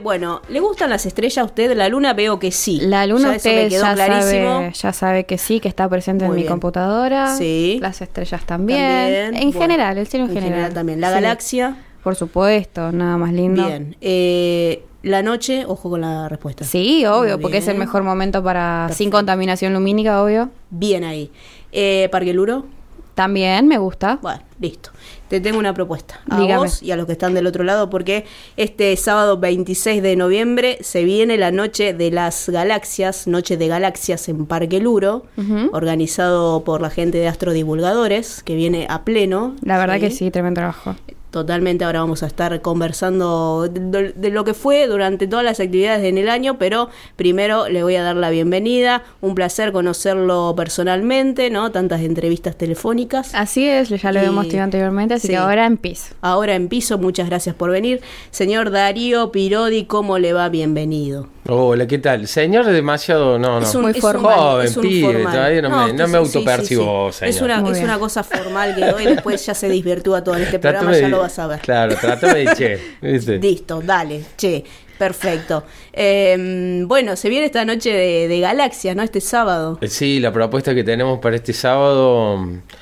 Bueno, ¿le gustan las estrellas a usted? La luna veo que sí. La luna ya usted me quedó clarísimo. ya sabe que sí, que está presente en mi computadora. Sí. Las estrellas también. En general, el cielo en general también. La galaxia. Por supuesto, nada más lindo. Bien. La noche, ojo con la respuesta. Sí, obvio, porque es el mejor momento para sin contaminación lumínica, obvio. Bien ahí. Parque Luro. También me gusta. Bueno, listo. Te tengo una propuesta a Dígame. vos y a los que están del otro lado, porque este sábado 26 de noviembre se viene la Noche de las Galaxias, Noche de Galaxias en Parque Luro, organizado por la gente de Astrodivulgadores, que viene a pleno. La verdad que sí, tremendo trabajo. Totalmente, ahora vamos a estar conversando de lo que fue durante todas las actividades en el año, pero primero le voy a dar la bienvenida, un placer conocerlo personalmente, ¿no? Tantas entrevistas telefónicas. Así es, ya lo hemos tenido anteriormente, así que ahora en piso. Ahora en piso, muchas gracias por venir. Señor Darío Pirodi, ¿cómo le va? Bienvenido. Hola, ¿qué tal? Señor demasiado, Es un, muy es formal. Joven, es un pibe, formal. todavía no me autopercibo, señor. Es una cosa formal que hoy después ya se desvirtúa todo en este programa, ya lo vas a ver. Claro, trátame de che, ¿viste? Listo, dale, che, perfecto. Bueno, se viene esta noche de Galaxias, ¿no? Este sábado. Sí, la propuesta que tenemos para este sábado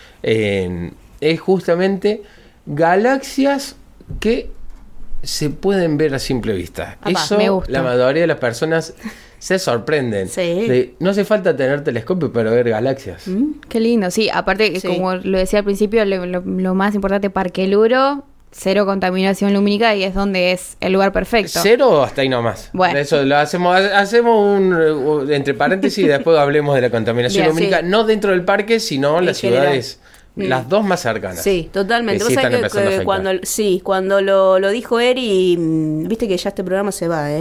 es justamente galaxias que se pueden ver a simple vista. Apá, Eso me gusta. la mayoría de las personas se sorprenden. Sí. No hace falta tener telescopio para ver galaxias. Qué lindo, sí, aparte, Sí. como lo decía al principio, lo más importante, Parque Luro, cero contaminación lumínica y es donde es el lugar perfecto. Cero hasta ahí nomás. Bueno. Eso lo hacemos un entre paréntesis y después hablemos de la contaminación Bien, lumínica, sí. no dentro del parque, sino en las general. ciudades, las dos más cercanas. Sí, totalmente. Que Vos sí sabés están empezando a afectar. cuando lo dijo Eri, viste que ya este programa se va,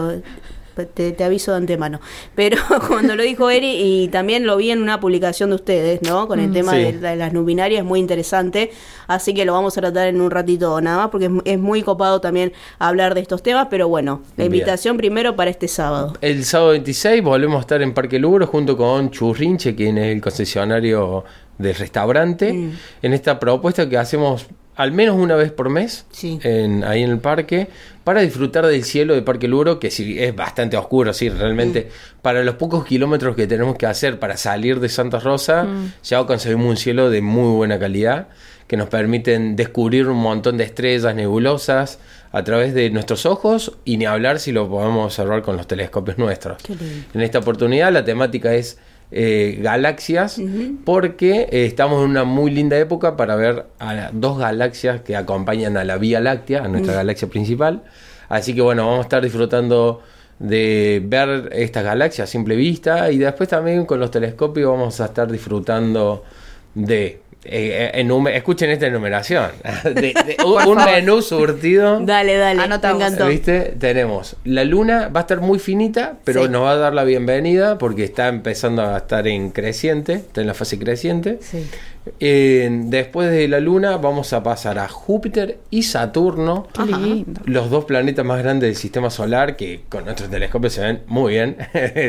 te aviso de antemano. Pero cuando lo dijo Eri, y también lo vi en una publicación de ustedes, ¿no? Con el tema Sí. de las luminarias, muy interesante. Así que lo vamos a tratar en un ratito nada más, porque es muy copado también hablar de estos temas. Pero bueno, la Bien. invitación primero para este sábado. El sábado 26 volvemos a estar en Parque Luro junto con Churrinche, quien es el concesionario del restaurante, en esta propuesta que hacemos al menos una vez por mes Sí. ahí en el parque, para disfrutar del cielo de Parque Luro, que sí es bastante oscuro, sí, realmente para los pocos kilómetros que tenemos que hacer para salir de Santa Rosa, ya conseguimos un cielo de muy buena calidad, que nos permiten descubrir un montón de estrellas nebulosas a través de nuestros ojos, y ni hablar si lo podemos observar con los telescopios nuestros. Qué lindo. En esta oportunidad la temática es galaxias, porque estamos en una muy linda época para ver a las dos galaxias que acompañan a la Vía Láctea, a nuestra galaxia principal. Así que bueno, vamos a estar disfrutando de ver estas galaxias a simple vista, y después también con los telescopios vamos a estar disfrutando de escuchen esta enumeración de un menú surtido. Dale, Anotamos. me encantó. ¿Viste? Tenemos la luna, va a estar muy finita, pero Sí. nos va a dar la bienvenida porque está empezando a estar en creciente, está en la fase creciente. Sí. Después de la luna vamos a pasar a Júpiter y Saturno, Qué lindo. los dos planetas más grandes del sistema solar, que con nuestros telescopios se ven muy bien.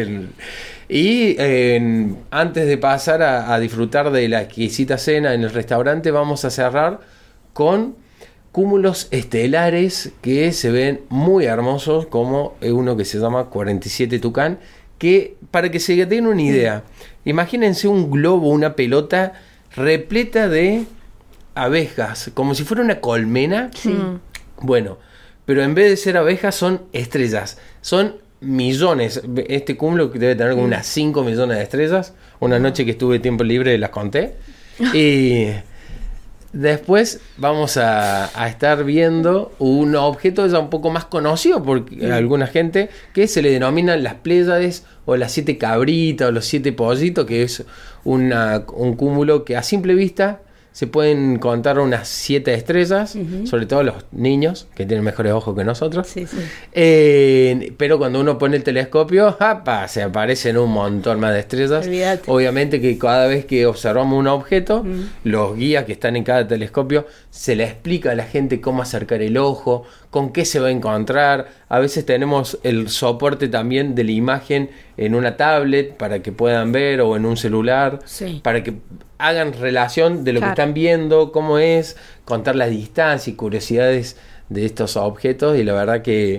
Y antes de pasar a disfrutar de la exquisita cena en el restaurante, vamos a cerrar con cúmulos estelares que se ven muy hermosos, como uno que se llama 47 Tucán, que para que se den una idea, imagínense un globo, una pelota repleta de abejas, como si fuera una colmena. Bueno, pero en vez de ser abejas son estrellas, son millones. Este cúmulo que debe tener como unas 5 millones de estrellas. Una noche que estuve tiempo libre las conté. Y después vamos a estar viendo un objeto ya un poco más conocido por alguna gente, que se le denominan las Pléyades, o las 7 cabritas, o los 7 pollitos, que es un cúmulo que a simple vista se pueden contar unas 7 estrellas, sobre todo los niños, que tienen mejores ojos que nosotros. Sí, sí. Pero cuando uno pone el telescopio, ¡apa!, se aparecen un montón más de estrellas. Olvídate. Obviamente que cada vez que observamos un objeto, los guías que están en cada telescopio, se le explica a la gente cómo acercar el ojo, con qué se va a encontrar. A veces tenemos el soporte también de la imagen en una tablet para que puedan ver, o en un celular, Sí. para que hagan relación de lo Claro. que están viendo, cómo es, contar las distancias y curiosidades de estos objetos. Y la verdad que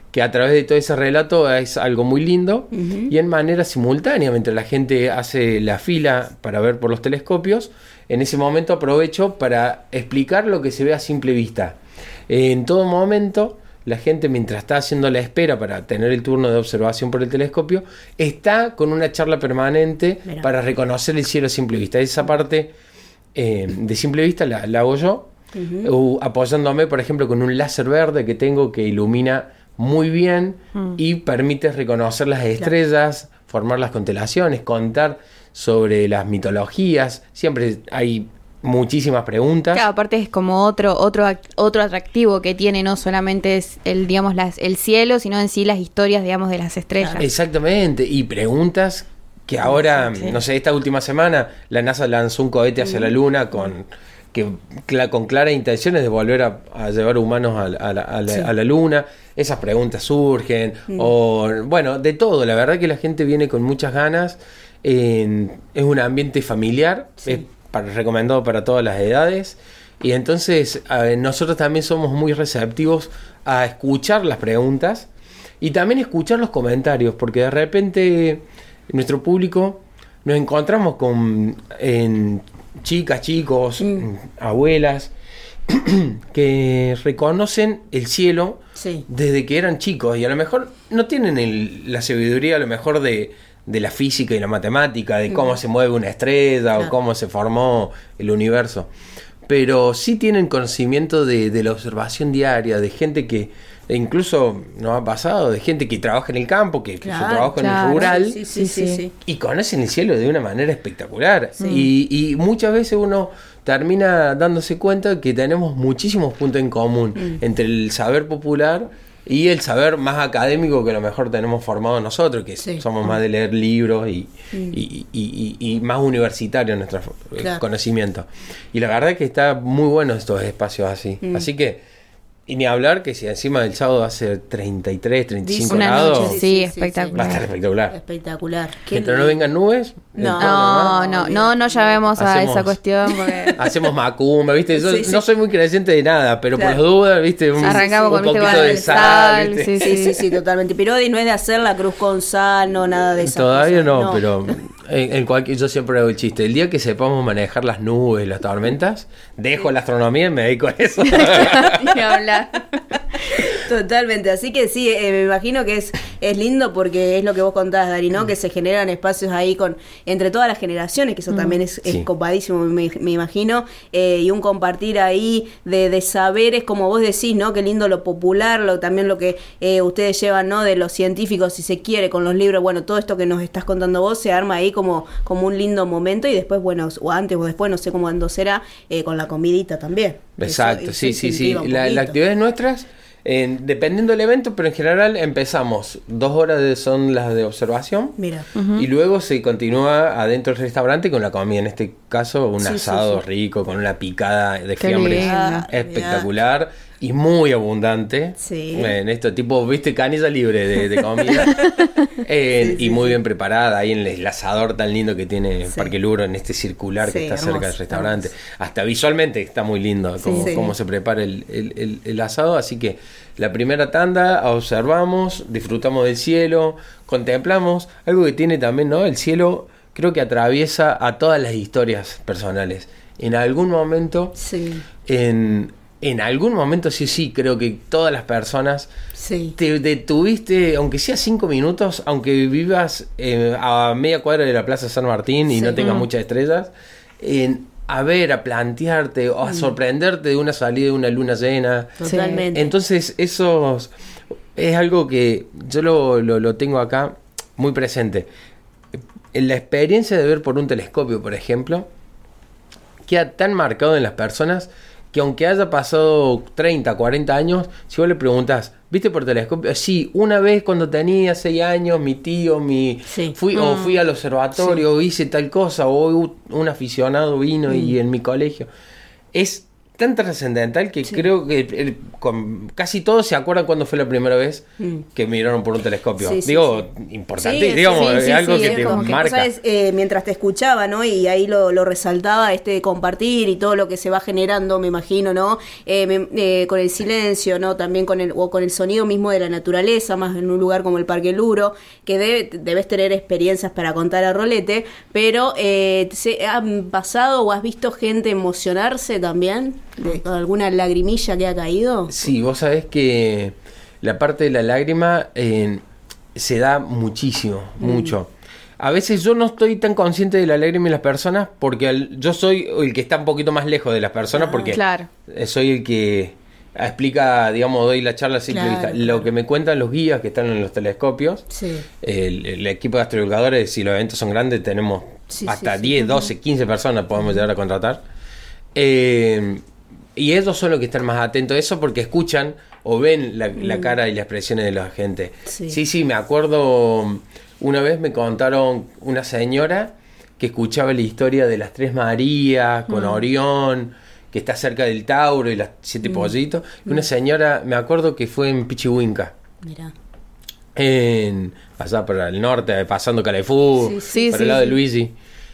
que a través de todo ese relato es algo muy lindo, y en manera simultánea, mientras la gente hace la fila para ver por los telescopios, en ese momento aprovecho para explicar lo que se ve a simple vista. En todo momento, la gente, mientras está haciendo la espera para tener el turno de observación por el telescopio, está con una charla permanente para reconocer el cielo a simple vista. Esa parte de simple vista la hago yo, apoyándome, por ejemplo, con un láser verde que tengo que ilumina muy bien y permite reconocer las estrellas, formar las constelaciones, contar sobre las mitologías. Siempre hay muchísimas preguntas. Claro, aparte es como otro atractivo que tiene, no solamente es el cielo, sino en sí las historias, digamos, de las estrellas. Exactamente, y preguntas que ahora, no sé, esta última semana la NASA lanzó un cohete hacia la Luna con claras intenciones de volver a llevar humanos a la Luna. Esas preguntas surgen, o bueno, de todo. La verdad que la gente viene con muchas ganas. Es un ambiente familiar, es recomendado para todas las edades, y entonces nosotros también somos muy receptivos a escuchar las preguntas y también escuchar los comentarios, porque de repente nuestro público nos encontramos con chicas, chicos, abuelas que reconocen el cielo desde que eran chicos, y a lo mejor no tienen la sabiduría a lo mejor de la física y la matemática, de cómo se mueve una estrella o cómo se formó el universo, pero sí tienen conocimiento de la observación diaria, de gente que incluso nos ha pasado, de gente que trabaja en el campo, que su trabajo en el rural, y conocen el cielo de una manera espectacular. Y muchas veces uno termina dándose cuenta que tenemos muchísimos puntos en común entre el saber popular y el saber más académico que a lo mejor tenemos formado nosotros, que somos más de leer libros y más universitarios nuestro conocimiento. Y la verdad es que está muy bueno estos espacios así. Así que, y ni hablar que si encima del sábado hace 33, 35 grados, noche, espectacular. Va a estar espectacular. Espectacular. Mientras no vengan nubes. No llamemos a esa cuestión. Porque... Hacemos macumba, ¿viste? Yo no soy muy creyente de nada, pero por las dudas, ¿viste? Arrancamos con un poquito de sal. ¿Viste? Sí, totalmente. Pero no es de hacer la cruz con sal, no, nada de eso. Todavía no, pero yo siempre hago el chiste. El día que sepamos manejar las nubes, las tormentas, dejo la astronomía y me dedico a eso. Ni hablar. Totalmente, así que sí, me imagino que es lindo porque es lo que vos contabas, Dari, ¿no? Que se generan espacios ahí entre todas las generaciones, que eso también es copadísimo, me imagino, y un compartir ahí de saberes, como vos decís, ¿no? Qué lindo lo popular, también lo que ustedes llevan, ¿no? De los científicos, si se quiere, con los libros, bueno, todo esto que nos estás contando vos se arma ahí como un lindo momento, y después, bueno, o antes o después, no sé cuándo será, con la comidita también. Exacto, sí. Las actividades nuestras, dependiendo del evento, pero en general empezamos 2 horas son las de observación. Mira. Y luego se continúa adentro del restaurante con la comida, en este caso un asado rico con una picada de fiambres espectacular y muy abundante. En esto tipo, viste, canilla libre de comida. Y muy bien preparada ahí en el asador tan lindo que tiene Parque Luro, en este circular que está cerca del restaurante. Hasta visualmente está muy lindo cómo se prepara el asado. Así que la primera tanda observamos, disfrutamos del cielo, contemplamos algo que tiene también, ¿no? El cielo creo que atraviesa a todas las historias personales. En algún momento, en algún momento sí, creo que todas las personas te detuviste, aunque sea 5 minutos, aunque vivas a media cuadra de la Plaza San Martín y no tengas muchas estrellas, a plantearte o a sorprenderte de una salida de una luna llena. Totalmente. Entonces eso es algo que yo lo tengo acá muy presente. En la experiencia de ver por un telescopio, por ejemplo, queda tan marcado en las personas que aunque haya pasado 30, 40 años, si vos le preguntás, ¿viste por telescopio? Sí, una vez cuando tenía 6 años, mi tío, fui al observatorio, hice tal cosa, o un aficionado vino y en mi colegio. Es tan trascendental que creo que casi todos se acuerdan cuándo fue la primera vez que miraron por un telescopio. Importante, digamos, algo que te marca. ¿Sabes? Mientras te escuchaba, ¿no? Y ahí lo resaltaba, compartir y todo lo que se va generando, me imagino, ¿no? Con el silencio, ¿no? También con el sonido mismo de la naturaleza, más en un lugar como el Parque Luro, que debes tener experiencias para contar a rolete, pero ¿se han pasado o has visto gente emocionarse también? ¿Alguna lagrimilla que ha caído? Sí, vos sabés que la parte de la lágrima se da muchísimo, mucho. A veces yo no estoy tan consciente de la lágrima en las personas porque yo soy el que está un poquito más lejos de las personas porque soy el que explica, digamos, doy la charla simple vista. Lo que me cuentan los guías que están en los telescopios, el equipo de astrodivulgadores, si los eventos son grandes, tenemos hasta 10, 12, 15 personas podemos llegar a contratar. Y ellos son los que están más atentos a eso porque escuchan o ven la cara y las expresiones de la gente. Sí, me acuerdo, una vez me contaron una señora que escuchaba la historia de las Tres Marías con Orión, que está cerca del Tauro y las 7 pollitos. Y una señora, me acuerdo que fue en Pichihuinca. Mirá. Allá por el norte, pasando Calefú, por el lado de Luigi.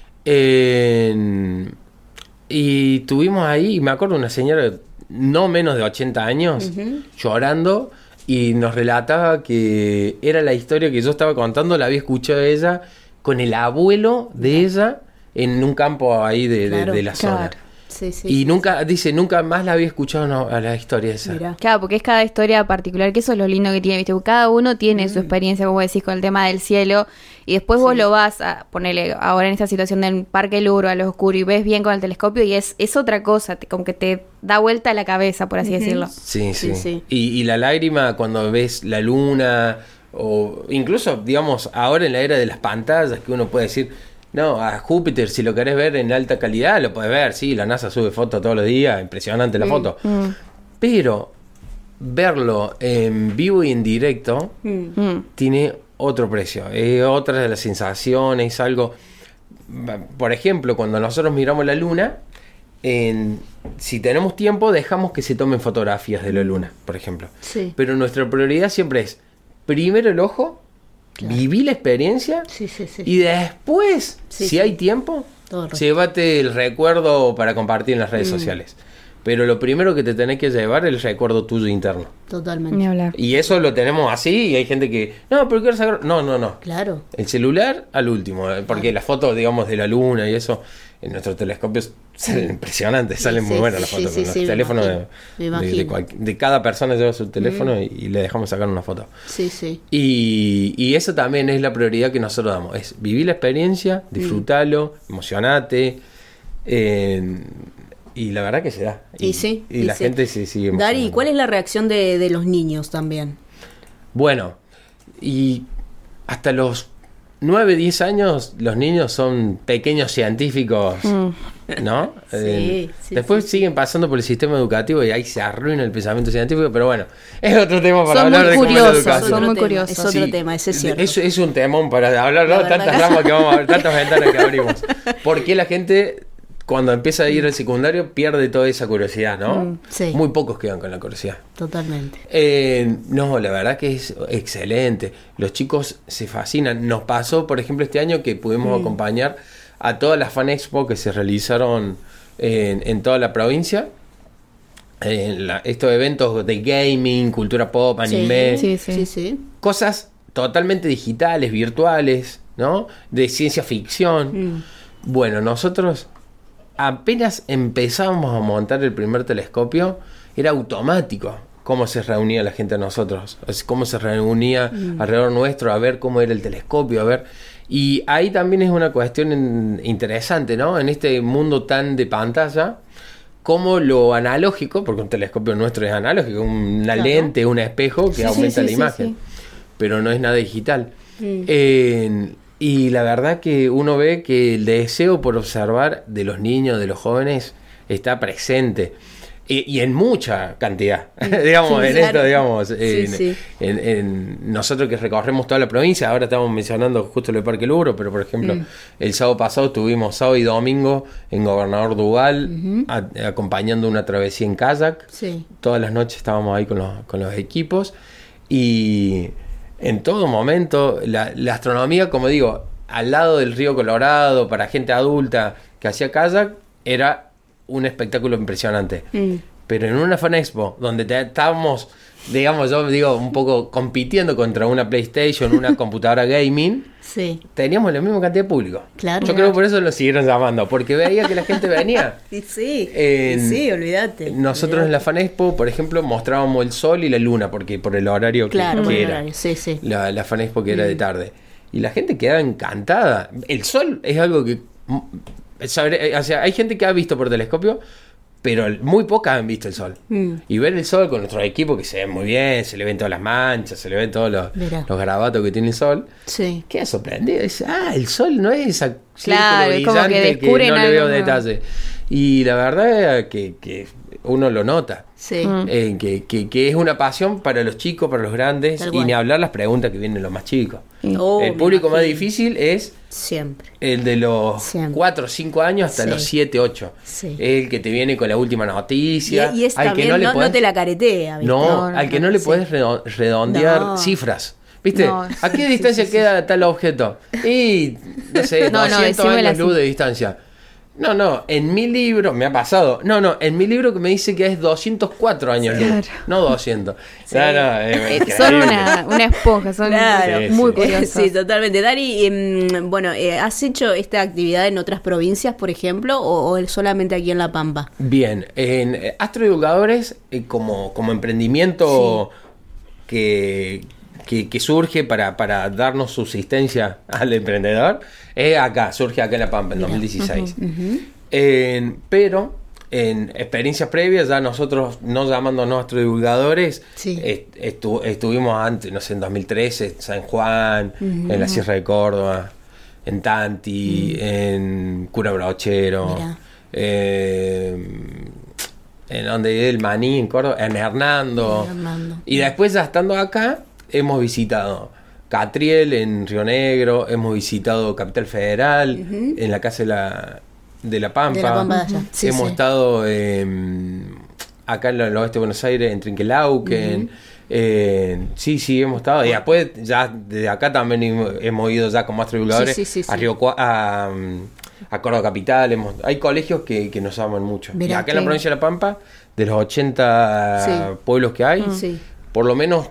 Y estuvimos ahí, y me acuerdo una señora no menos de 80 años llorando, y nos relataba que era la historia que yo estaba contando, la había escuchado ella con el abuelo de ella en un campo ahí de la zona. Y nunca más la había escuchado a la historia esa. Mirá. Claro, porque es cada historia particular, que eso es lo lindo que tiene, ¿viste? Cada uno tiene su experiencia, como decís, con el tema del cielo, y después vos lo vas a ponerle ahora en esta situación del Parque Luro a lo oscuro y ves bien con el telescopio y es otra cosa, como que te da vuelta la cabeza, por así decirlo. Sí. Y la lágrima cuando ves la luna, o incluso, digamos, ahora en la era de las pantallas, que uno puede decir, no, a Júpiter, si lo querés ver en alta calidad, lo podés ver, sí, la NASA sube fotos todos los días, impresionante la foto. Pero verlo en vivo y en directo tiene otro precio, es otra de las sensaciones, algo... Por ejemplo, cuando nosotros miramos la luna, si tenemos tiempo, dejamos que se tomen fotografías de la luna, por ejemplo. Pero nuestra prioridad siempre es, primero el ojo, viví la experiencia y después, si hay tiempo, llévate el recuerdo para compartir en las redes sociales. Pero lo primero que te tenés que llevar es el recuerdo tuyo interno. Totalmente. Ni hablar. Y eso lo tenemos así, y hay gente que, no, pero quiero sacar... No. Claro. El celular al último, porque las fotos, digamos, de la luna y eso, en nuestros telescopios salen impresionantes, salen muy buenas las fotos. Con los teléfonos de cada persona lleva su teléfono y le dejamos sacar una foto. Y eso también es la prioridad que nosotros damos, es vivir la experiencia, disfrútalo, emocionate, y la verdad que se da. Y la gente se sigue emocionando. Dari, ¿cuál es la reacción de los niños también? Bueno, y hasta los 9, 10 años los niños son pequeños científicos, ¿no? Después siguen pasando por el sistema educativo y ahí se arruina el pensamiento científico, pero bueno, es otro tema para hablar de cómo es la educación. Son muy curiosos. Es otro tema, ese es cierto. Es un temón para hablar, ¿no? Tantas ramas que vamos a ver, tantas ventanas que abrimos. ¿Por qué la gente, cuando empieza a ir al secundario, pierde toda esa curiosidad, ¿no? Muy pocos quedan con la curiosidad. Totalmente. No, la verdad que es excelente. Los chicos se fascinan. Nos pasó, por ejemplo, este año que pudimos acompañar a todas las Fan Expo que se realizaron en toda la provincia. Estos eventos de gaming, cultura pop, anime. Cosas totalmente digitales, virtuales, ¿no? De ciencia ficción. Bueno, nosotros... apenas empezábamos a montar el primer telescopio, era automático cómo se reunía la gente a nosotros, cómo se reunía alrededor nuestro a ver cómo era el telescopio, a ver. Y ahí también es una cuestión interesante, ¿no? En este mundo tan de pantalla, cómo lo analógico, porque un telescopio nuestro es analógico, una lente, un espejo que aumenta la imagen, pero no es nada digital. Y la verdad que uno ve que el deseo por observar de los niños, de los jóvenes, está presente. Y en mucha cantidad, digamos, en Claro. esto, digamos, Sí. en nosotros que recorremos toda la provincia, ahora estamos mencionando justo lo de Parque Luro, pero por ejemplo, el sábado pasado estuvimos sábado y domingo en Gobernador Duval, acompañando una travesía en kayak. Sí. Todas las noches estábamos ahí con los equipos, y en todo momento, la astronomía, como digo, al lado del río Colorado, para gente adulta que hacía kayak, era un espectáculo impresionante. Pero en una Fan Expo, donde estábamos, digamos, yo digo, un poco compitiendo contra una PlayStation, una computadora gaming, Sí. teníamos la misma cantidad de público. Claro. Yo creo que por eso lo siguieron llamando, porque veía que la gente venía. Y sí, olvídate. Nosotros en la Fan Expo, por ejemplo, mostrábamos el sol y la luna, porque por el horario Claro, que por el era. horario, sí. La Fan Expo que era de tarde. Y la gente quedaba encantada. El sol es algo que... o sea, hay gente que ha visto por telescopio, pero muy pocas han visto el sol. Y ver el sol con nuestros equipos, que se ven muy bien, se le ven todas las manchas, se le ven todos los garabatos que tiene el sol. Sí. Queda sorprendido. Dice, el sol no es esa Claro, es como que brillante que descubren no le veo algo nuevo. detalle. Y la verdad es que uno lo nota. Sí. Que es una pasión para los chicos, para los grandes, Tal y cual. ni hablar las preguntas que vienen los más chicos. Oh, El me público más imagino. difícil es Siempre. el de los Siempre. 4 o 5 años hasta Sí. los 7, 8. Sí. El que te viene con la última noticia. Y es al también, que no le no podés, te la caretea, ¿viste? no, al que no le sí. podés redondear No. cifras. ¿Viste? No, ¿A qué distancia queda tal objeto? Y, no sé, No, 200 decímela años luz así. de distancia. No, en mi libro, me ha pasado. En mi libro que me dice que es 204 años luz, Claro. no 200. Sí. Son una esponja, son Claro. muy Sí. curiosos. Sí, totalmente. Dari, bueno, ¿has hecho esta actividad en otras provincias, por ejemplo, o solamente aquí en La Pampa? Bien, en Astroeducadores, como emprendimiento que surge para darnos subsistencia al emprendedor, surge acá en La Pampa en 2016. Pero en experiencias previas, ya nosotros, no llamándonos Astroeducadores, Sí. estuvimos antes, no sé, en 2013, en San Juan, en la Sierra de Córdoba, en Tanti, en Cura Brochero, Mirá. en donde el Maní, en Córdoba, en Hernando. Y después, ya estando acá, hemos visitado Catriel en Río Negro, hemos visitado Capital Federal, en la Casa de la Pampa. De La Pampa de allá. Sí, hemos sí. estado acá en el oeste de Buenos Aires, en Trinquelauquen. Sí, hemos estado. Y después, ya desde acá también hemos ido ya con más divulgadores Sí. a Córdoba Capital. Hay colegios que nos aman mucho. Mirá, y acá en la qué- provincia de La Pampa, de los 80 pueblos que hay, Sí. por lo menos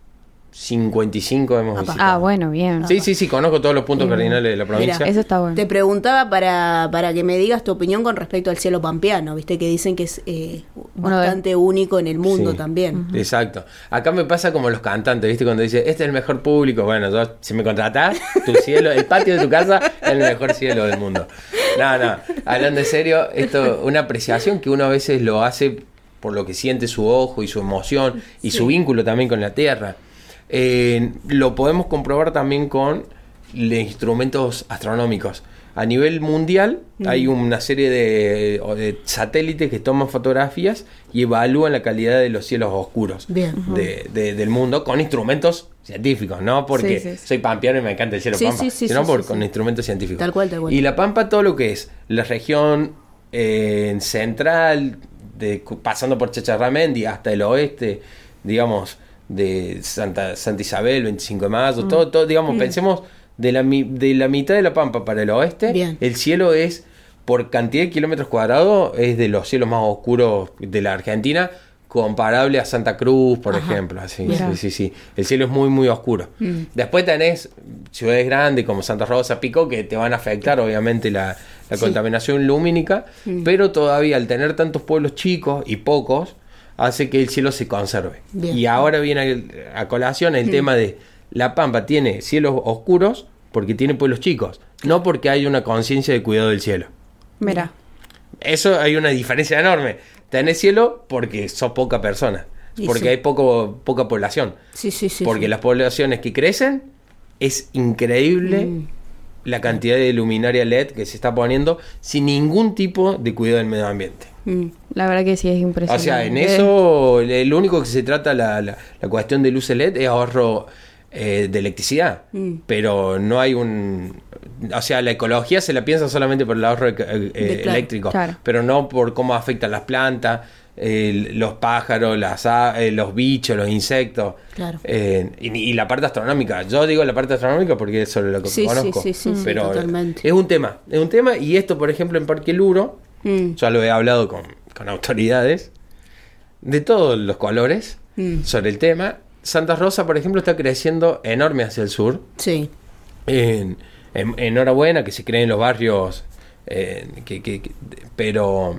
55 hemos visitado. Bueno, bien. Sí, conozco todos los puntos cardinales de la provincia. Mirá, Eso está bueno. Te preguntaba para que me digas tu opinión con respecto al cielo pampeano, viste que dicen que es bastante único en el mundo Sí, también. Exacto. Acá me pasa como los cantantes, ¿viste? Cuando dice, este es el mejor público. Bueno, si me contratás, tu cielo, el patio de tu casa es el mejor cielo del mundo. No, hablando en serio, esto una apreciación que uno a veces lo hace por lo que siente su ojo y su emoción y su vínculo también con la tierra. Lo podemos comprobar también con los instrumentos astronómicos. A nivel mundial hay una serie de satélites que toman fotografías y evalúan la calidad de los cielos oscuros Bien. del mundo con instrumentos científicos, no porque Sí. soy pampeano y me encanta el cielo Sí, pampa, sí, sí, sino sí, sí, con sí. instrumentos científicos. Tal cual. Y La Pampa, todo lo que es la región central, pasando por Chacharramendi hasta el oeste, digamos, de Santa Isabel, 25 de mayo, todo, digamos, pensemos de la mitad de La Pampa para el oeste, Bien. el cielo es, por cantidad de kilómetros cuadrados, es de los cielos más oscuros de la Argentina, comparable a Santa Cruz, por ejemplo. Así, Mirá. sí. El cielo es muy, muy oscuro. Después tenés ciudades grandes como Santa Rosa, Pico, que te van a afectar, obviamente, la contaminación lumínica, pero todavía al tener tantos pueblos chicos y pocos, hace que el cielo se conserve. Bien. Y ahora viene a colación el tema de La Pampa tiene cielos oscuros porque tiene pueblos chicos, no porque hay una conciencia de cuidado del cielo. Mira. Eso hay una diferencia enorme. Tenés cielo porque sos poca persona, Y porque sí. hay poca población. Sí. Porque las poblaciones que crecen es increíble la cantidad de luminaria LED que se está poniendo sin ningún tipo de cuidado del medio ambiente. La verdad que sí es impresionante. O sea, en eso, lo único que se trata la cuestión de luces LED es ahorro de electricidad, pero no hay o sea, la ecología se la piensa solamente por el ahorro eléctrico, claro. Pero no por cómo afectan las plantas, los pájaros, los bichos, los insectos, claro. Y la parte astronómica. Yo digo la parte astronómica porque es sobre lo que conozco, pero totalmente. Es un tema, y esto, por ejemplo, en Parque Luro, ya lo he hablado con autoridades de todos los colores sobre el tema. Santa Rosa, por ejemplo, está creciendo enorme hacia el sur. Sí. Enhorabuena que se creen los barrios, pero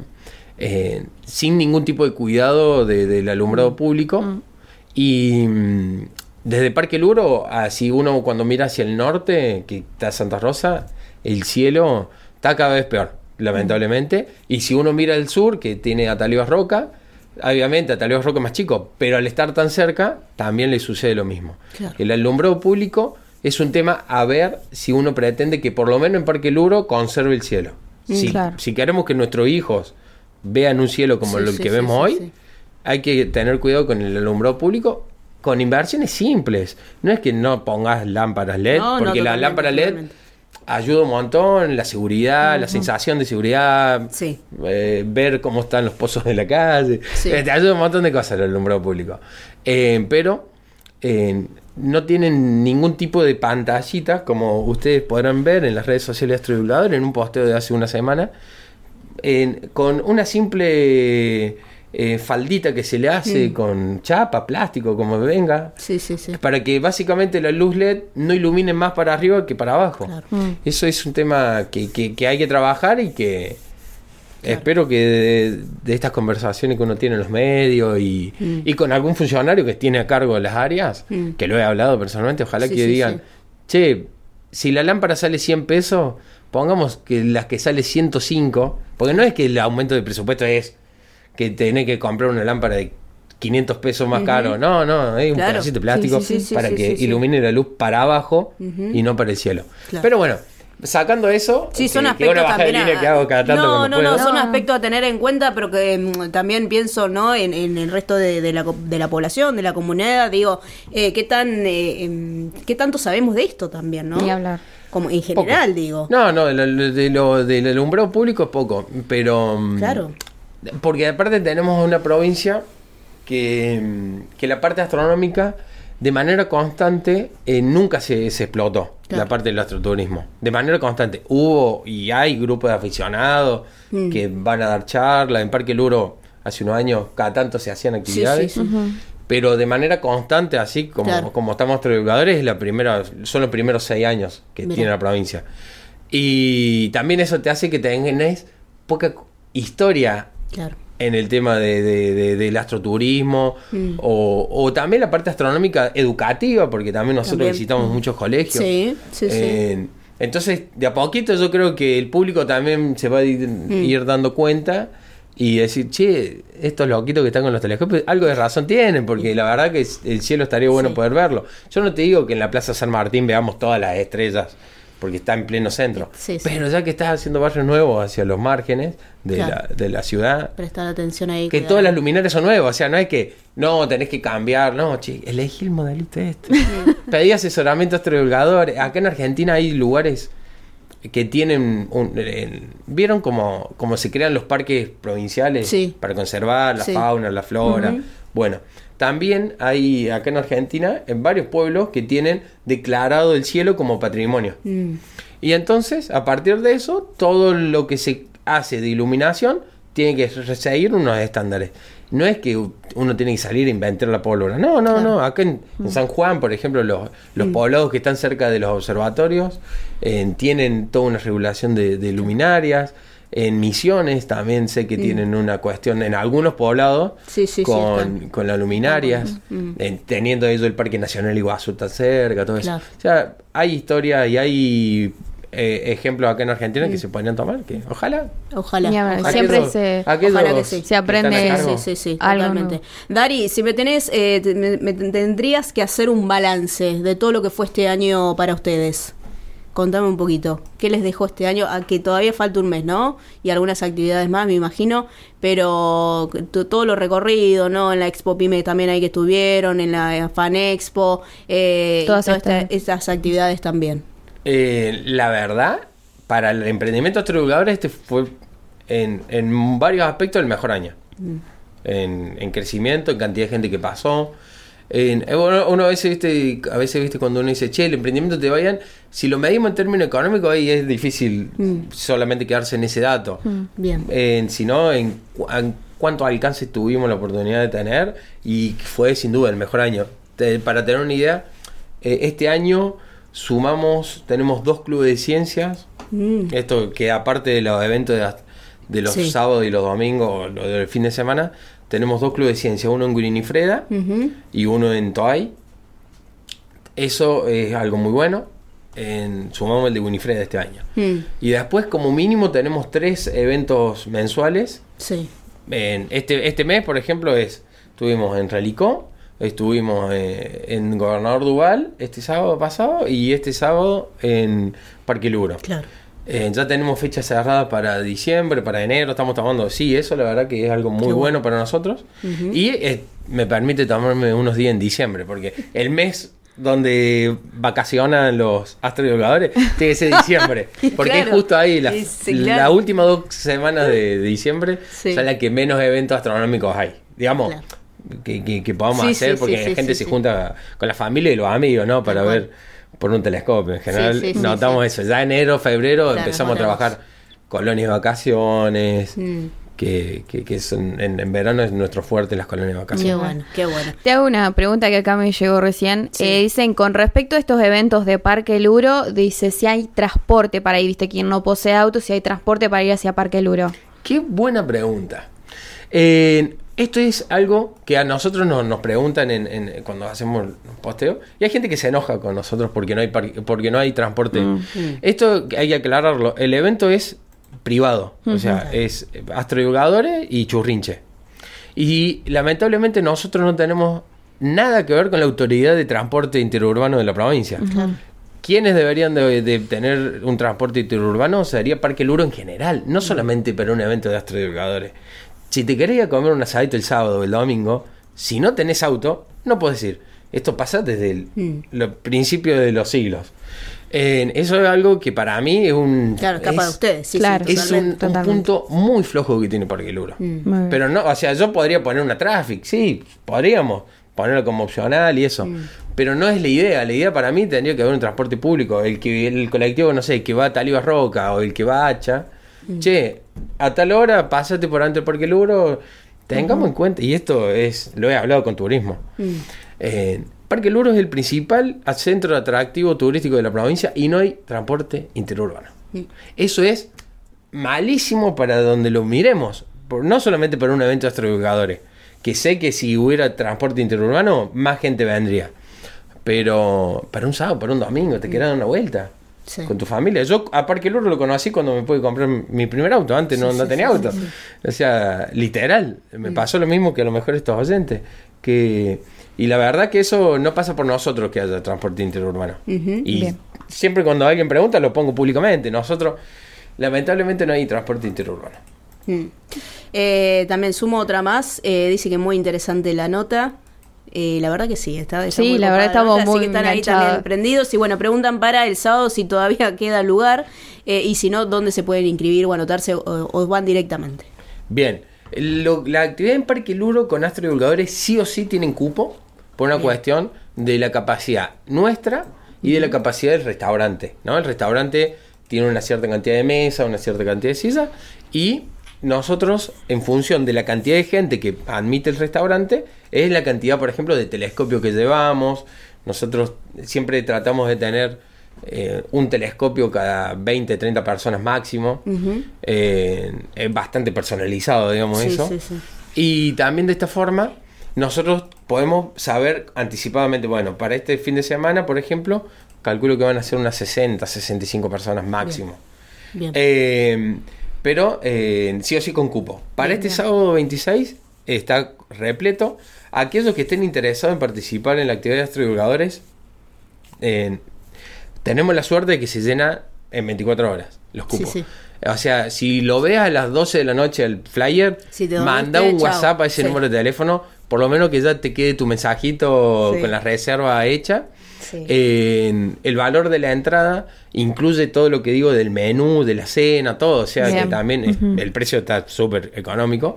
sin ningún tipo de cuidado del alumbrado público. Y desde Parque Luro, si uno cuando mira hacia el norte, que está Santa Rosa, el cielo está cada vez peor, lamentablemente. Y si uno mira el sur, que tiene Atalíos Roca, obviamente Atalíos Roca es más chico, pero al estar tan cerca también le sucede lo mismo. Claro. El alumbrado público es un tema a ver si uno pretende que por lo menos en Parque Luro conserve el cielo. Si queremos que nuestros hijos vean un cielo como el que vemos hoy, hay que tener cuidado con el alumbrado público, con inversiones simples. No es que no pongas lámparas LED, porque la lámpara LED ayuda un montón, la seguridad, la sensación de seguridad, ver cómo están los pozos de la calle, te ayuda un montón de cosas el alumbrado público. Pero no tienen ningún tipo de pantallita, como ustedes podrán ver en las redes sociales de Astrodivulgador, en un posteo de hace una semana, con una simple faldita que se le hace con chapa, plástico, como venga, para que básicamente la luz LED no ilumine más para arriba que para abajo. Claro. Eso es un tema que hay que trabajar y que espero que de estas conversaciones que uno tiene en los medios y con algún funcionario que tiene a cargo de las áreas, que lo he hablado personalmente, ojalá que digan, che, si la lámpara sale 100 pesos, pongamos que las que sale 105, porque no es que el aumento de presupuesto es que tenés que comprar una lámpara de 500 pesos más caro, no, es un pedacito de plástico para que ilumine la luz para abajo y no para el cielo. Claro. Pero bueno, sacando eso, son aspectos también que hago cada tanto son aspectos a tener en cuenta, pero que también pienso en el resto de la población, de la comunidad, digo, qué tanto sabemos de esto también, ¿no? Ni hablar. Como en general, poco. Digo. No, del alumbrado público es poco, pero claro. Porque aparte tenemos una provincia que la parte astronómica de manera constante nunca se explotó, claro. La parte del astroturismo, de manera constante. Hubo y hay grupos de aficionados que van a dar charlas. En Parque Luro hace unos años cada tanto se hacían actividades, pero de manera constante, así como estamos Astrodivulgadores, son los primeros 6 años que tiene la provincia. Y también eso te hace que tengas poca historia. Claro. En el tema del astroturismo o también la parte astronómica educativa, porque también nosotros visitamos muchos colegios. Entonces, de a poquito yo creo que el público también se va a ir dando cuenta y decir, che, estos loquitos que están con los telescopios, algo de razón tienen, porque la verdad que el cielo estaría bueno poder verlo. Yo no te digo que en la Plaza San Martín veamos todas las estrellas, porque está en pleno centro. Pero ya que estás haciendo barrios nuevos hacia los márgenes de la ciudad, prestar atención ahí. Que todas las luminarias son nuevas, o sea, no es que tenés que cambiar, elegí el modelito pedí asesoramiento a Astrodivulgador. Acá en Argentina hay lugares que tienen ¿vieron cómo se crean los parques provinciales para conservar la fauna, la flora? Bueno, también hay acá en Argentina, en varios pueblos que tienen declarado el cielo como patrimonio. Y entonces, a partir de eso, todo lo que se hace de iluminación tiene que seguir unos estándares. No es que uno tiene que salir a inventar la pólvora. No. Acá en San Juan, por ejemplo, los poblados que están cerca de los observatorios tienen toda una regulación de luminarias. En Misiones también sé que tienen una cuestión en algunos poblados con las luminarias, teniendo ellos el Parque Nacional Iguazú tan cerca, todo eso. O sea, hay historia y hay ejemplos acá en Argentina que se podrían tomar, que ojalá siempre se aprende totalmente. Dari, si me tenés me tendrías que hacer un balance de todo lo que fue este año para ustedes. Contame un poquito, ¿qué les dejó este año? A que todavía falta un mes, ¿no? Y algunas actividades más, me imagino, pero todo lo recorrido, ¿no? En la Expo Pyme también ahí que estuvieron, en la Fan Expo, todas estas actividades también. La verdad, para el emprendimiento astrodivulgador este fue en varios aspectos el mejor año. En crecimiento, en cantidad de gente que pasó. Uno a veces viste cuando uno dice, che, el emprendimiento te va bien, si lo medimos en términos económicos ahí es difícil solamente quedarse en ese dato. Bien. Sino en cuántos alcances tuvimos la oportunidad de tener, y fue sin duda el mejor año. Para tener una idea, este año tenemos 2 clubes de ciencias, esto que aparte de los eventos de los sábados y los domingos, lo del fin de semana, tenemos 2 clubes de ciencia, uno en Guirinifreda y uno en Toay. Eso es algo muy bueno. Sumamos el de Guirinifreda este año. Y después, como mínimo, tenemos 3 eventos mensuales. Sí. Este mes, por ejemplo, estuvimos en Relicó, estuvimos en Gobernador Duval este sábado pasado, y este sábado en Parque Luro. Claro. Ya tenemos fechas cerradas para diciembre, para enero, estamos tomando, eso la verdad que es algo muy bueno para nosotros. Y me permite tomarme unos días en diciembre, porque el mes donde vacacionan los astrodivulgadores tiene que ser diciembre, porque claro, es justo ahí las últimas 2 semanas de diciembre son las que menos eventos astronómicos hay, digamos, claro, que podamos hacer, porque la gente se junta con la familia y los amigos, ¿no? Para ver por un telescopio. En general notamos eso. Ya enero, febrero, claro, empezamos a trabajar colonias de vacaciones, que son, en verano es nuestro fuerte las colonias de vacaciones. Qué bueno. Te hago una pregunta que acá me llegó recién. Dicen, con respecto a estos eventos de Parque Luro, dice si hay transporte para ir, viste, quien no posee auto, si hay transporte para ir hacia Parque Luro. Qué buena pregunta. Esto es algo que a nosotros nos preguntan cuando hacemos posteo, y hay gente que se enoja con nosotros porque no hay transporte. Esto hay que aclararlo. El evento es privado, o sea, es astrodivulgadores y churrinche. Y lamentablemente nosotros no tenemos nada que ver con la autoridad de transporte interurbano de la provincia. ¿Quiénes deberían de tener un transporte interurbano? Sería Parque Luro en general, no solamente para un evento de astrodivulgadores. Si te querés ir a comer un asadito el sábado o el domingo, si no tenés auto, no podés ir. Esto pasa desde los principios de los siglos. Eso es algo que para mí es un... Claro, escapa de ustedes. Claro, es un punto muy flojo que tiene Parque Luro. Pero no, o sea, yo podría poner una traffic, sí, podríamos ponerlo como opcional y eso. Pero no es la idea. La idea para mí tendría que haber un transporte público. El colectivo, no sé, que va a Talibas Roca o el que va a Hacha. Che, a tal hora pásate por ante el Parque Luro, tengamos en cuenta, y esto lo he hablado con turismo. Parque Luro es el principal centro atractivo turístico de la provincia y no hay transporte interurbano. Eso es malísimo para donde lo miremos, no solamente para un evento de astrodivulgadores, que sé que si hubiera transporte interurbano más gente vendría, pero para un sábado, para un domingo te querés dar una vuelta con tu familia. Yo a Parque Luro lo conocí cuando me pude comprar mi primer auto. Antes no tenía auto. O sea, literal, me pasó lo mismo que a lo mejor estos oyentes. Y la verdad que eso no pasa por nosotros que haya transporte interurbano. Y siempre cuando alguien pregunta lo pongo públicamente. Nosotros lamentablemente no hay transporte interurbano. También sumo otra más. Dice que es muy interesante la nota. La verdad que sí, está sí, la verdad estamos muy así que están ahí también prendidos. Y bueno, preguntan para el sábado si todavía queda lugar, y si no, dónde se pueden inscribir o anotarse, o van directamente. Bien, la actividad en Parque Luro con astrodivulgadores sí o sí tienen cupo, por una cuestión de la capacidad nuestra y de la capacidad del restaurante, ¿no? El restaurante tiene una cierta cantidad de mesas, una cierta cantidad de sillas, y nosotros, en función de la cantidad de gente que admite el restaurante, es la cantidad, por ejemplo, de telescopio que llevamos. Nosotros siempre tratamos de tener un telescopio cada 20, 30 personas máximo. Es bastante personalizado, digamos, eso. Sí. Y también de esta forma, nosotros podemos saber anticipadamente, bueno, para este fin de semana, por ejemplo, calculo que van a ser unas 60, 65 personas máximo. Bien. Pero sí o sí con cupo. Para este sábado 26 está repleto. Aquellos que estén interesados en participar en la actividad de astrodivulgadores, tenemos la suerte de que se llena en 24 horas los cupos. Sí. O sea, si lo ves a las 12 de la noche el flyer, Si te manda dormiste, un chao. WhatsApp a ese Sí. número de teléfono, por lo menos que ya te quede tu mensajito Sí. con la reserva hecha. Sí. El valor de la entrada incluye todo lo que digo del menú, de la cena, todo. O sea, Bien. que también el precio está súper económico.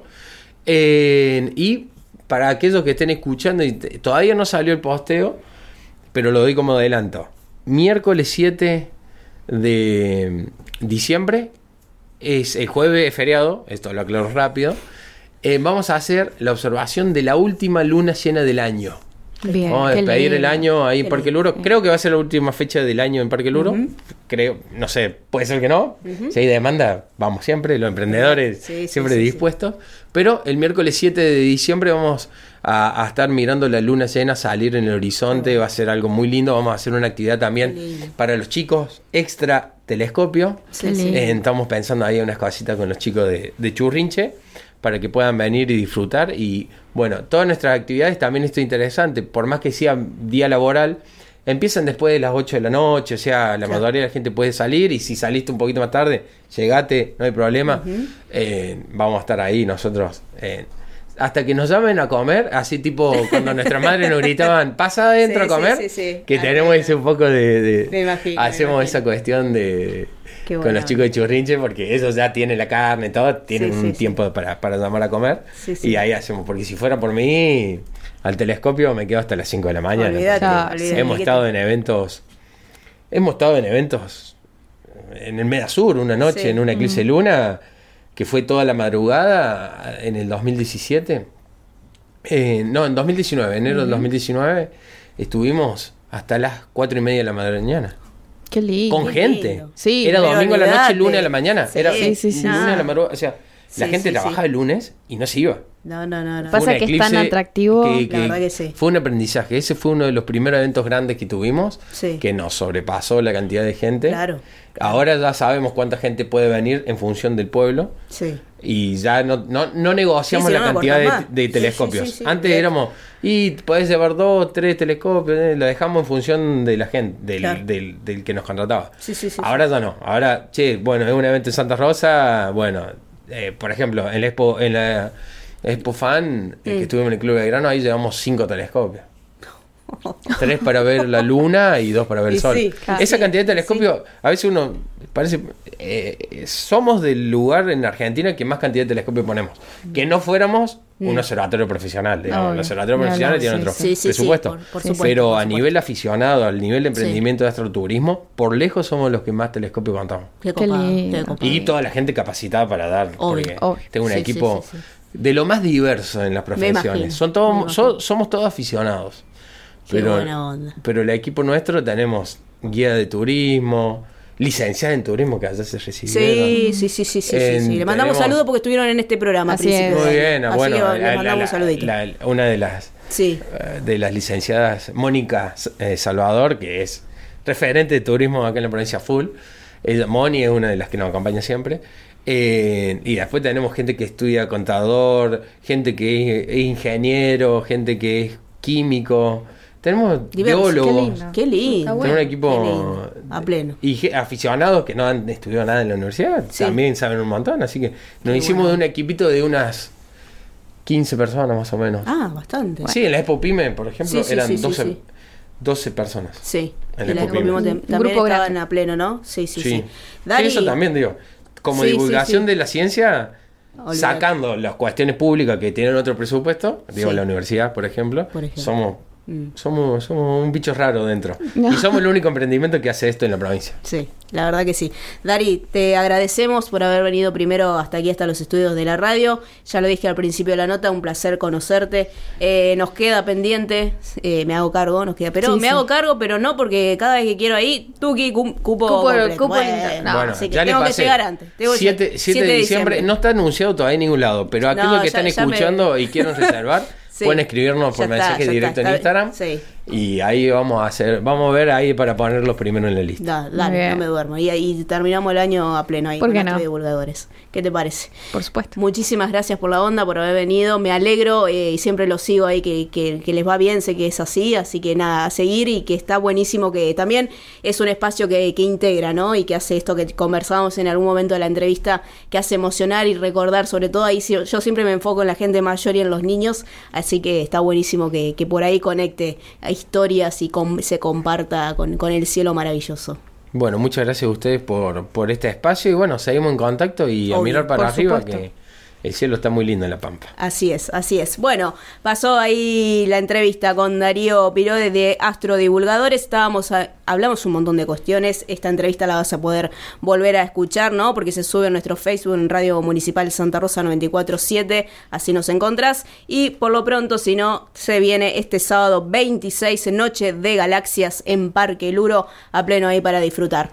Y para aquellos que estén escuchando, y todavía no salió el posteo, pero lo doy como adelanto. Miércoles 7 de diciembre, es el jueves feriado, esto lo aclaro rápido. Vamos a hacer la observación de la última luna llena del año. Bien, Vamos a qué despedir el lindo. año ahí en Qué Parque lindo. Luro. Creo que va a ser la última fecha del año en Parque Luro. Creo, no sé, puede ser que no. Si hay demanda, vamos siempre, los emprendedores Sí, siempre sí, dispuestos. Pero el miércoles 7 de diciembre vamos a estar mirando la luna llena salir en el horizonte. Va a ser algo muy lindo. Vamos a hacer una actividad también Qué lindo. para los chicos, extra telescopio. Sí, Qué sí. lindo. Estamos pensando ahí en unas cositas con los chicos de Churrinche para que puedan venir y disfrutar. Y bueno, todas nuestras actividades también esto es interesante, por más que sea día laboral, empiezan después de las 8 de la noche, o sea, la mayoría de la gente puede salir y si saliste un poquito más tarde, llegate, no hay problema. Vamos a estar ahí nosotros. Hasta que nos llamen a comer, así tipo cuando nuestras madres nos gritaban, pasa adentro Sí, a comer, sí, sí, sí. que tenemos ese un poco de Me imagino, hacemos me imagino. esa cuestión de Qué con buena los chicos de Churrinche, porque ellos ya tienen la carne, todo, tienen Sí, un sí, tiempo para llamar a comer, Sí, sí. y ahí hacemos, porque si fuera por mí, al telescopio me quedo hasta las 5 de la mañana. Olvídate, Ah, olvídate. Hemos estado en eventos en el Medasur una noche, Sí. en una eclipse de luna, que fue toda la madrugada en el 2017. No, en 2019, enero del 2019, estuvimos hasta las 4:30 de la mañana. Qué lindo. Con Qué gente. lindo. Sí, Era pero domingo a la noche, olvídate. lunes a la mañana. Sí, Era sí, sí. lunes a la madrugada. O sea, la Sí, gente sí, trabajaba sí. el lunes y no se iba. No. Fue Pasa un que es tan eclipse atractivo. La verdad que sí. Fue un aprendizaje. Ese fue uno de los primeros eventos grandes que tuvimos, Sí. que nos sobrepasó la cantidad de gente. Claro. Ahora ya sabemos cuánta gente puede venir en función del pueblo. Sí. Y ya no negociamos Sí, sí, la no cantidad aportás más. de Sí, telescopios. sí, sí, sí. Antes éramos, y podés llevar 2, 3 telescopios, lo dejamos en función de la gente, Claro. del que nos contrataba. Sí, sí, sí, Ahora ya no. Ahora, che, bueno, es un evento en Santa Rosa, bueno, por ejemplo, en la Expo Fan, que estuvimos en el Club de Grano, ahí llevamos 5 telescopios. 3 para ver la luna y 2 para ver el Y sol. sí, claro. Esa Sí, cantidad de telescopios, a veces uno parece, somos del lugar en Argentina que más cantidad de telescopios ponemos. Que no fuéramos un observatorio profesional. Digamos. Obvio. El observatorio Ni profesional hablar, tiene sí, otro sí. Sí, sí, sí, presupuesto. por supuesto, Pero por a supuesto. nivel aficionado, al nivel de emprendimiento de astroturismo, por lejos somos los que más telescopios contamos. Qué Qué copado, lindo. qué copado. Y toda la gente capacitada para dar. Obvio, porque obvio. tengo un Sí, equipo sí, sí, de lo más diverso en las profesiones. imagino, Son me todos, imagino. somos todos aficionados. Qué Pero, buena onda. pero el equipo nuestro tenemos guía de turismo, licenciada en turismo que allá se recibieron. Sí. Le mandamos Tenemos- saludos porque estuvieron en este programa. Así a principios es. Muy de bien, año. Así bueno, que les mandamos un saludito. una de las Sí. licenciadas, Mónica Salvador, que es referente de turismo acá en la provincia full. Moni es una de las que nos acompaña siempre. Y después tenemos gente que estudia contador, gente que es ingeniero, gente que es químico. Tenemos Diverso, biólogos. Qué lindo. Está bueno. Tenemos un Qué equipo lindo. A pleno. y aficionados que no han estudiado nada en la universidad, Sí. también saben un montón. Así que nos Qué hicimos bueno. de un equipito de unas 15 personas más o menos. Ah, bastante. Sí, en la Expo Pyme, por ejemplo, Sí, sí, eran sí, sí, 12, sí. 12 personas. Sí. En Y la la Expo Expo Pyme. Pyme Un también grupo estaban grande. a pleno, ¿no? Sí. Sí, Dari, eso también digo. Como Sí, divulgación sí. de la ciencia, Olvídate. sacando las cuestiones públicas que tienen otro presupuesto, digo, Sí. la universidad, por ejemplo, Por ejemplo. somos un bicho raro dentro. Y somos el único emprendimiento que hace esto en la provincia. Sí, la verdad que sí. Dari, te agradecemos por haber venido primero hasta aquí, hasta los estudios de la radio. Ya lo dije al principio de la nota, un placer conocerte. Nos queda pendiente, me hago cargo, Sí, sí. hago cargo, pero no porque cada vez que quiero ahí, tuki, cupo Cupo completo. limitado. No, bueno, así que ya le tengo que pasé. llegar antes. 7 de diciembre, no está anunciado todavía en ningún lado, pero aquellos No, que ya- están ya me- escuchando y quieren reservar, Sí. pueden escribirnos por Ya está, mensaje ya directo está, en Instagram. sí. Y ahí vamos a ver ahí para ponerlos primero en la lista. Dale, no me duermo. Y terminamos el año a pleno ahí con Astro Divulgadores. ¿Qué te parece? Por supuesto. Muchísimas gracias por la onda, por haber venido. Me alegro y siempre lo sigo ahí, que les va bien, sé que es así que nada, a seguir, y que está buenísimo, que también es un espacio que integra, ¿no? Y que hace esto que conversamos en algún momento de la entrevista, que hace emocionar y recordar, sobre todo ahí yo siempre me enfoco en la gente mayor y en los niños, así que está buenísimo que por ahí conecte a historias y se comparta con el cielo maravilloso. Bueno, muchas gracias a ustedes por este espacio, y bueno, seguimos en contacto y a mirar para arriba, que el cielo está muy lindo en La Pampa. Así es. Bueno, pasó ahí la entrevista con Darío Pirode de Astro Divulgadores. Hablamos un montón de cuestiones. Esta entrevista la vas a poder volver a escuchar, ¿no? Porque se sube en nuestro Facebook, en Radio Municipal Santa Rosa 94.7, así nos encontrás. Y por lo pronto, si no, se viene este sábado 26, Noche de Galaxias en Parque Luro, a pleno ahí para disfrutar.